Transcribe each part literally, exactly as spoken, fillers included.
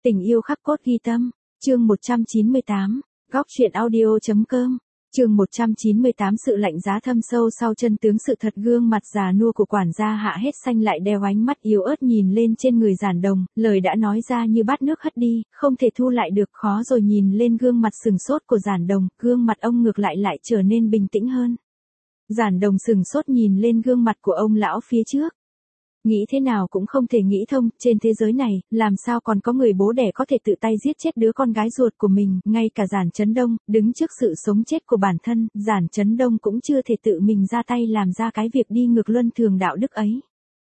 Tình yêu khắc cốt ghi tâm, chương một trăm chín mươi tám, góc truyện audio.com, chương một trăm chín mươi tám sự lạnh giá thâm sâu sau chân tướng sự thật gương mặt già nua của quản gia Hạ hết xanh lại đeo ánh mắt yếu ớt nhìn lên trên người Giản Đồng, lời đã nói ra như bát nước hất đi, không thể thu lại được khó rồi nhìn lên gương mặt sừng sốt của Giản Đồng, gương mặt ông ngược lại lại trở nên bình tĩnh hơn. Giản Đồng sừng sốt nhìn lên gương mặt của ông lão phía trước. Nghĩ thế nào cũng không thể nghĩ thông, trên thế giới này, làm sao còn có người bố đẻ có thể tự tay giết chết đứa con gái ruột của mình, ngay cả Giản Chấn Đông, đứng trước sự sống chết của bản thân, Giản Chấn Đông cũng chưa thể tự mình ra tay làm ra cái việc đi ngược luân thường đạo đức ấy.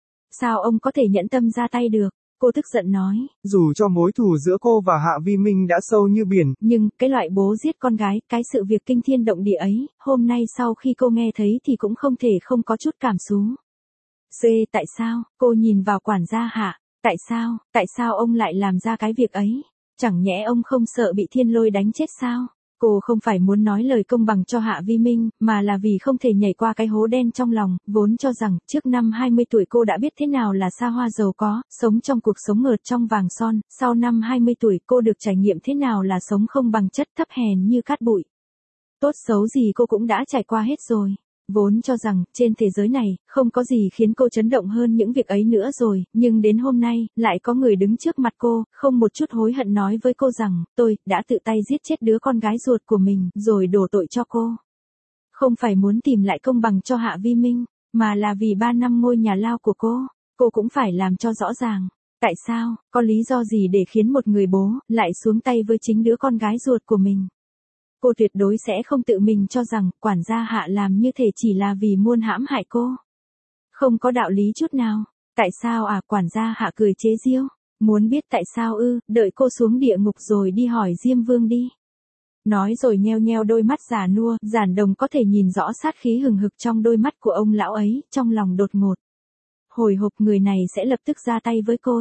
Sao ông có thể nhẫn tâm ra tay được? Cô tức giận nói. Dù cho mối thù giữa cô và Hạ Vi Minh đã sâu như biển. Nhưng, cái loại bố giết con gái, cái sự việc kinh thiên động địa ấy, hôm nay sau khi cô nghe thấy thì cũng không thể không có chút cảm xúc. C. Tại sao? Cô nhìn vào quản gia Hạ. Tại sao? Tại sao ông lại làm ra cái việc ấy? Chẳng nhẽ ông không sợ bị thiên lôi đánh chết sao? Cô không phải muốn nói lời công bằng cho Hạ Vi Minh, mà là vì không thể nhảy qua cái hố đen trong lòng, vốn cho rằng, trước năm hai mươi tuổi cô đã biết thế nào là xa hoa giàu có, sống trong cuộc sống ngợt trong vàng son, sau năm hai mươi tuổi cô được trải nghiệm thế nào là sống không bằng chất thấp hèn như cát bụi. Tốt xấu gì cô cũng đã trải qua hết rồi. Vốn cho rằng, trên thế giới này, không có gì khiến cô chấn động hơn những việc ấy nữa rồi, nhưng đến hôm nay, lại có người đứng trước mặt cô, không một chút hối hận nói với cô rằng, tôi, đã tự tay giết chết đứa con gái ruột của mình, rồi đổ tội cho cô. Không phải muốn tìm lại công bằng cho Hạ Vi Minh, mà là vì ba năm ngôi nhà lao của cô, cô cũng phải làm cho rõ ràng. Tại sao, có lý do gì để khiến một người bố, lại xuống tay với chính đứa con gái ruột của mình? Cô tuyệt đối sẽ không tự mình cho rằng, quản gia Hạ làm như thể chỉ là vì muốn hãm hại cô. Không có đạo lý chút nào. Tại sao à, quản gia Hạ cười chế giễu. Muốn biết tại sao ư, đợi cô xuống địa ngục rồi đi hỏi Diêm Vương đi. Nói rồi nheo nheo đôi mắt già nua, Giản Đồng có thể nhìn rõ sát khí hừng hực trong đôi mắt của ông lão ấy, trong lòng đột ngột. Hồi hộp người này sẽ lập tức ra tay với cô.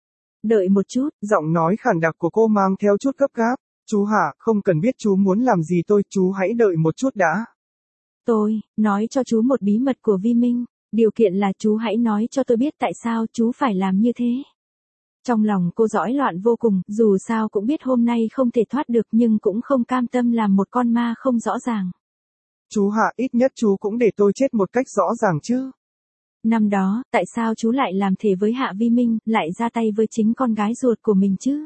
Đợi một chút. Giọng nói khàn đặc của cô mang theo chút gấp gáp. Chú Hạ, không cần biết chú muốn làm gì tôi, chú hãy đợi một chút đã. Tôi, nói cho chú một bí mật của Vi Minh, điều kiện là chú hãy nói cho tôi biết tại sao chú phải làm như thế. Trong lòng cô rõi loạn vô cùng, dù sao cũng biết hôm nay không thể thoát được nhưng cũng không cam tâm làm một con ma không rõ ràng. Chú Hạ, ít nhất chú cũng để tôi chết một cách rõ ràng chứ. Năm đó, tại sao chú lại làm thể với Hạ Vi Minh, lại ra tay với chính con gái ruột của mình chứ?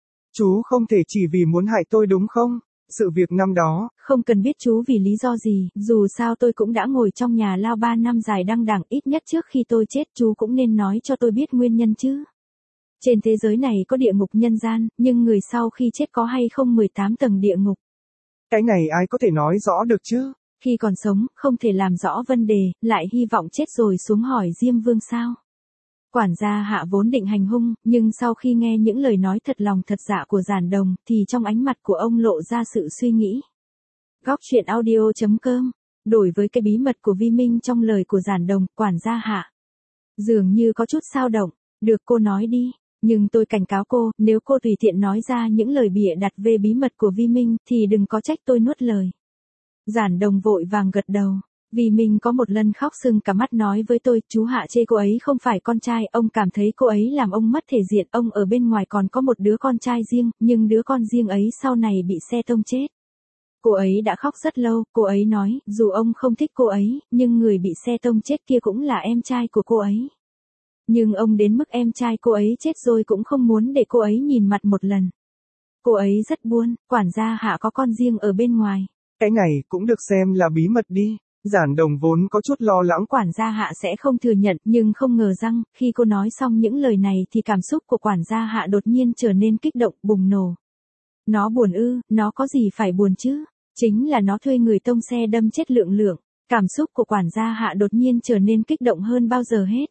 Chú không thể chỉ vì muốn hại tôi đúng không? Sự việc năm đó. Không cần biết chú vì lý do gì, dù sao tôi cũng đã ngồi trong nhà lao ba năm dài đăng đẳng, ít nhất trước khi tôi chết chú cũng nên nói cho tôi biết nguyên nhân chứ. Trên thế giới này có địa ngục nhân gian, nhưng người sau khi chết có hay không mười tám tầng địa ngục? Cái này ai có thể nói rõ được chứ? Khi còn sống, không thể làm rõ vấn đề, lại hy vọng chết rồi xuống hỏi Diêm Vương sao? Quản gia Hạ vốn định hành hung, nhưng sau khi nghe những lời nói thật lòng thật dạ của Giản Đồng, thì trong ánh mặt của ông lộ ra sự suy nghĩ. Góc truyện audio.com, đổi với cái bí mật của Vi Minh trong lời của Giản Đồng, quản gia Hạ dường như có chút xao động. Được, cô nói đi, nhưng tôi cảnh cáo cô, nếu cô tùy tiện nói ra những lời bịa đặt về bí mật của Vi Minh, thì đừng có trách tôi nuốt lời. Giản Đồng vội vàng gật đầu. Vì mình có một lần khóc sưng cả mắt nói với tôi, chú Hạ chê cô ấy không phải con trai, ông cảm thấy cô ấy làm ông mất thể diện, ông ở bên ngoài còn có một đứa con trai riêng, nhưng đứa con riêng ấy sau này bị xe tông chết. Cô ấy đã khóc rất lâu, cô ấy nói, dù ông không thích cô ấy, nhưng người bị xe tông chết kia cũng là em trai của cô ấy. Nhưng ông đến mức em trai cô ấy chết rồi cũng không muốn để cô ấy nhìn mặt một lần. Cô ấy rất buồn, quản gia Hạ có con riêng ở bên ngoài. Cái này cũng được xem là bí mật đi. Giản Đồng vốn có chút lo lắng. Quản gia Hạ sẽ không thừa nhận, nhưng không ngờ rằng, khi cô nói xong những lời này thì cảm xúc của quản gia Hạ đột nhiên trở nên kích động, bùng nổ. Nó buồn ư, nó có gì phải buồn chứ? Chính là nó thuê người tông xe đâm chết Lượng Lượng. Cảm xúc của quản gia Hạ đột nhiên trở nên kích động hơn bao giờ hết.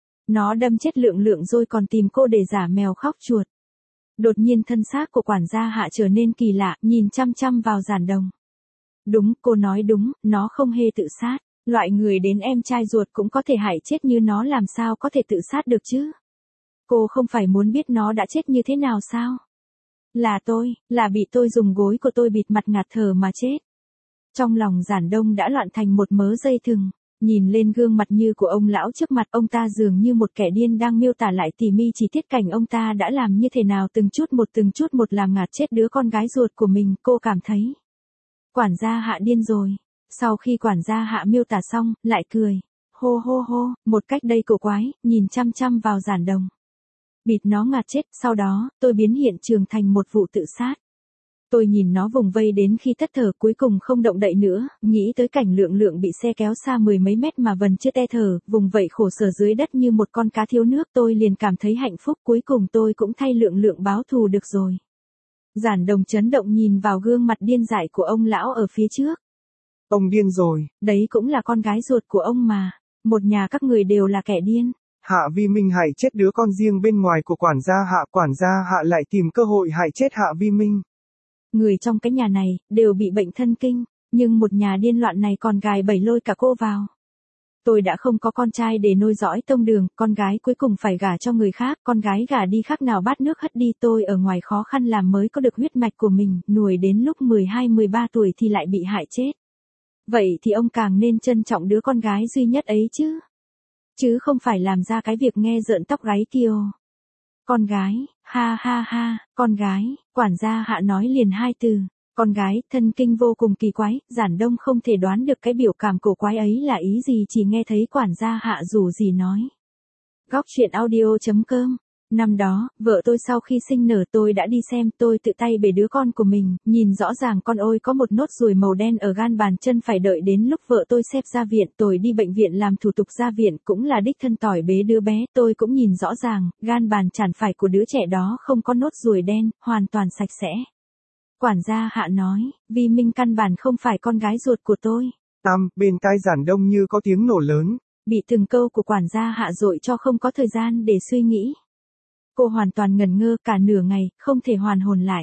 Nó đâm chết Lượng Lượng rồi còn tìm cô để giả mèo khóc chuột. Đột nhiên thân xác của quản gia Hạ trở nên kỳ lạ, nhìn chăm chăm vào Giản Đồng. Đúng, cô nói đúng, nó không hề tự sát. Loại người đến em trai ruột cũng có thể hại chết như nó làm sao có thể tự sát được chứ? Cô không phải muốn biết nó đã chết như thế nào sao? Là tôi, là bị tôi dùng gối của tôi bịt mặt ngạt thở mà chết. Trong lòng Giản Đông đã loạn thành một mớ dây thừng. Nhìn lên gương mặt như của ông lão trước mặt, ông ta dường như một kẻ điên đang miêu tả lại tỉ mỉ chi tiết cảnh ông ta đã làm như thế nào từng chút một từng chút một làm ngạt chết đứa con gái ruột của mình. Cô cảm thấy quản gia Hạ điên rồi. Sau khi quản gia Hạ miêu tả xong, lại cười. Hô hô hô, một cách đầy cổ quái, nhìn chăm chăm vào Giản Đồng. Bịt nó ngạt chết, sau đó, tôi biến hiện trường thành một vụ tự sát. Tôi nhìn nó vùng vây đến khi thất thở, cuối cùng không động đậy nữa, nghĩ tới cảnh Lượng Lượng bị xe kéo xa mười mấy mét mà vẫn chưa te thở, vùng vẫy khổ sở dưới đất như một con cá thiếu nước, tôi liền cảm thấy hạnh phúc, cuối cùng tôi cũng thay Lượng Lượng báo thù được rồi. Giản Đồng chấn động nhìn vào gương mặt điên dại của ông lão ở phía trước. Ông điên rồi. Đấy cũng là con gái ruột của ông mà, một nhà các người đều là kẻ điên. Hạ Vi Minh hại chết đứa con riêng bên ngoài của quản gia Hạ, quản gia Hạ lại tìm cơ hội hại chết Hạ Vi Minh. Người trong cái nhà này, đều bị bệnh thân kinh, nhưng một nhà điên loạn này còn gài bẫy lôi cả cô vào. Tôi đã không có con trai để nối dõi tông đường, con gái cuối cùng phải gả cho người khác, con gái gả đi khác nào bát nước hất đi, tôi ở ngoài khó khăn làm mới có được huyết mạch của mình, nuôi đến lúc mười hai mười ba tuổi thì lại bị hại chết. Vậy thì ông càng nên trân trọng đứa con gái duy nhất ấy chứ. Chứ không phải làm ra cái việc nghe rợn tóc gáy kia. Con gái, ha ha ha, con gái, quản gia Hạ nói liền hai từ. Con gái, thân kinh vô cùng kỳ quái, Giản Đông không thể đoán được cái biểu cảm cổ quái ấy là ý gì, chỉ nghe thấy quản gia Hạ rủ gì nói. Góc truyện audio chấm com. Năm đó, vợ tôi sau khi sinh nở tôi đã đi xem, tôi tự tay bế đứa con của mình, nhìn rõ ràng con ôi có một nốt ruồi màu đen ở gan bàn chân, phải đợi đến lúc vợ tôi xếp ra viện, tôi đi bệnh viện làm thủ tục ra viện, cũng là đích thân tỏi bế đứa bé, tôi cũng nhìn rõ ràng, gan bàn chản phải của đứa trẻ đó không có nốt ruồi đen, hoàn toàn sạch sẽ. Quản gia Hạ nói, Vi Minh căn bản không phải con gái ruột của tôi. Tam, bên tai Giản Đông như có tiếng nổ lớn. Bị từng câu của quản gia Hạ dội cho không có thời gian để suy nghĩ. Cô hoàn toàn ngẩn ngơ cả nửa ngày, không thể hoàn hồn lại.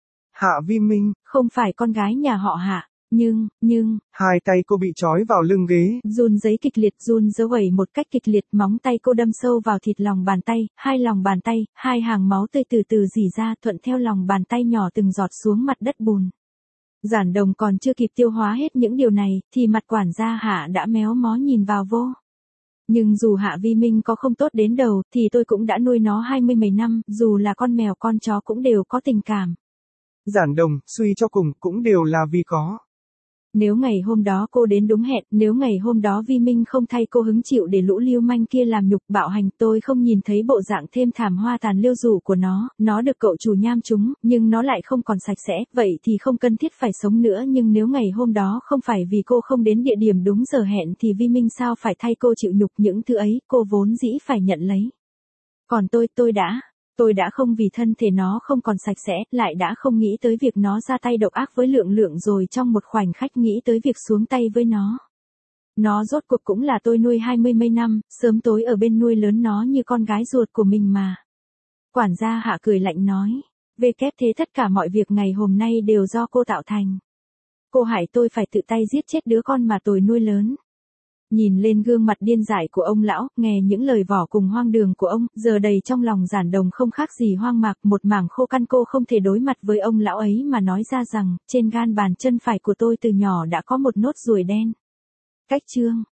Hạ Vi Minh, không phải con gái nhà họ Hạ, nhưng, nhưng... Hai tay cô bị trói vào lưng ghế. Run rẩy kịch liệt, run rẩy một cách kịch liệt, móng tay cô đâm sâu vào thịt lòng bàn tay, hai lòng bàn tay, hai hàng máu tươi từ từ rỉ ra thuận theo lòng bàn tay nhỏ từng giọt xuống mặt đất bùn. Giản Đồng còn chưa kịp tiêu hóa hết những điều này, thì mặt quản gia Hạ đã méo mó nhìn vào vô. Nhưng dù Hạ Vi Minh có không tốt đến đâu, thì tôi cũng đã nuôi nó hai mươi mấy năm, dù là con mèo con chó cũng đều có tình cảm. Giản Đồng, suy cho cùng, cũng đều là vì có. Nếu ngày hôm đó cô đến đúng hẹn, nếu ngày hôm đó Vi Minh không thay cô hứng chịu để lũ lưu manh kia làm nhục bạo hành, tôi không nhìn thấy bộ dạng thêm thảm hoa tàn liêu rủ của nó, nó được cậu chủ nham trúng, nhưng nó lại không còn sạch sẽ, vậy thì không cần thiết phải sống nữa, nhưng nếu ngày hôm đó không phải vì cô không đến địa điểm đúng giờ hẹn thì Vi Minh sao phải thay cô chịu nhục những thứ ấy, cô vốn dĩ phải nhận lấy. Còn tôi, tôi đã... Tôi đã không vì thân thể nó không còn sạch sẽ, lại đã không nghĩ tới việc nó ra tay độc ác với Lượng Lượng rồi trong một khoảnh khắc nghĩ tới việc xuống tay với nó. Nó rốt cuộc cũng là tôi nuôi hai mươi mấy năm, sớm tối ở bên nuôi lớn nó như con gái ruột của mình mà. Quản gia Hạ cười lạnh nói, về kép thế tất cả mọi việc ngày hôm nay đều do cô tạo thành. Cô hại tôi phải tự tay giết chết đứa con mà tôi nuôi lớn. Nhìn lên gương mặt điên dại của ông lão, nghe những lời vỏ cùng hoang đường của ông, giờ đầy trong lòng Giản Đồng không khác gì hoang mạc, một mảng khô căn cô không thể đối mặt với ông lão ấy mà nói ra rằng, trên gan bàn chân phải của tôi từ nhỏ đã có một nốt ruồi đen. Cách chương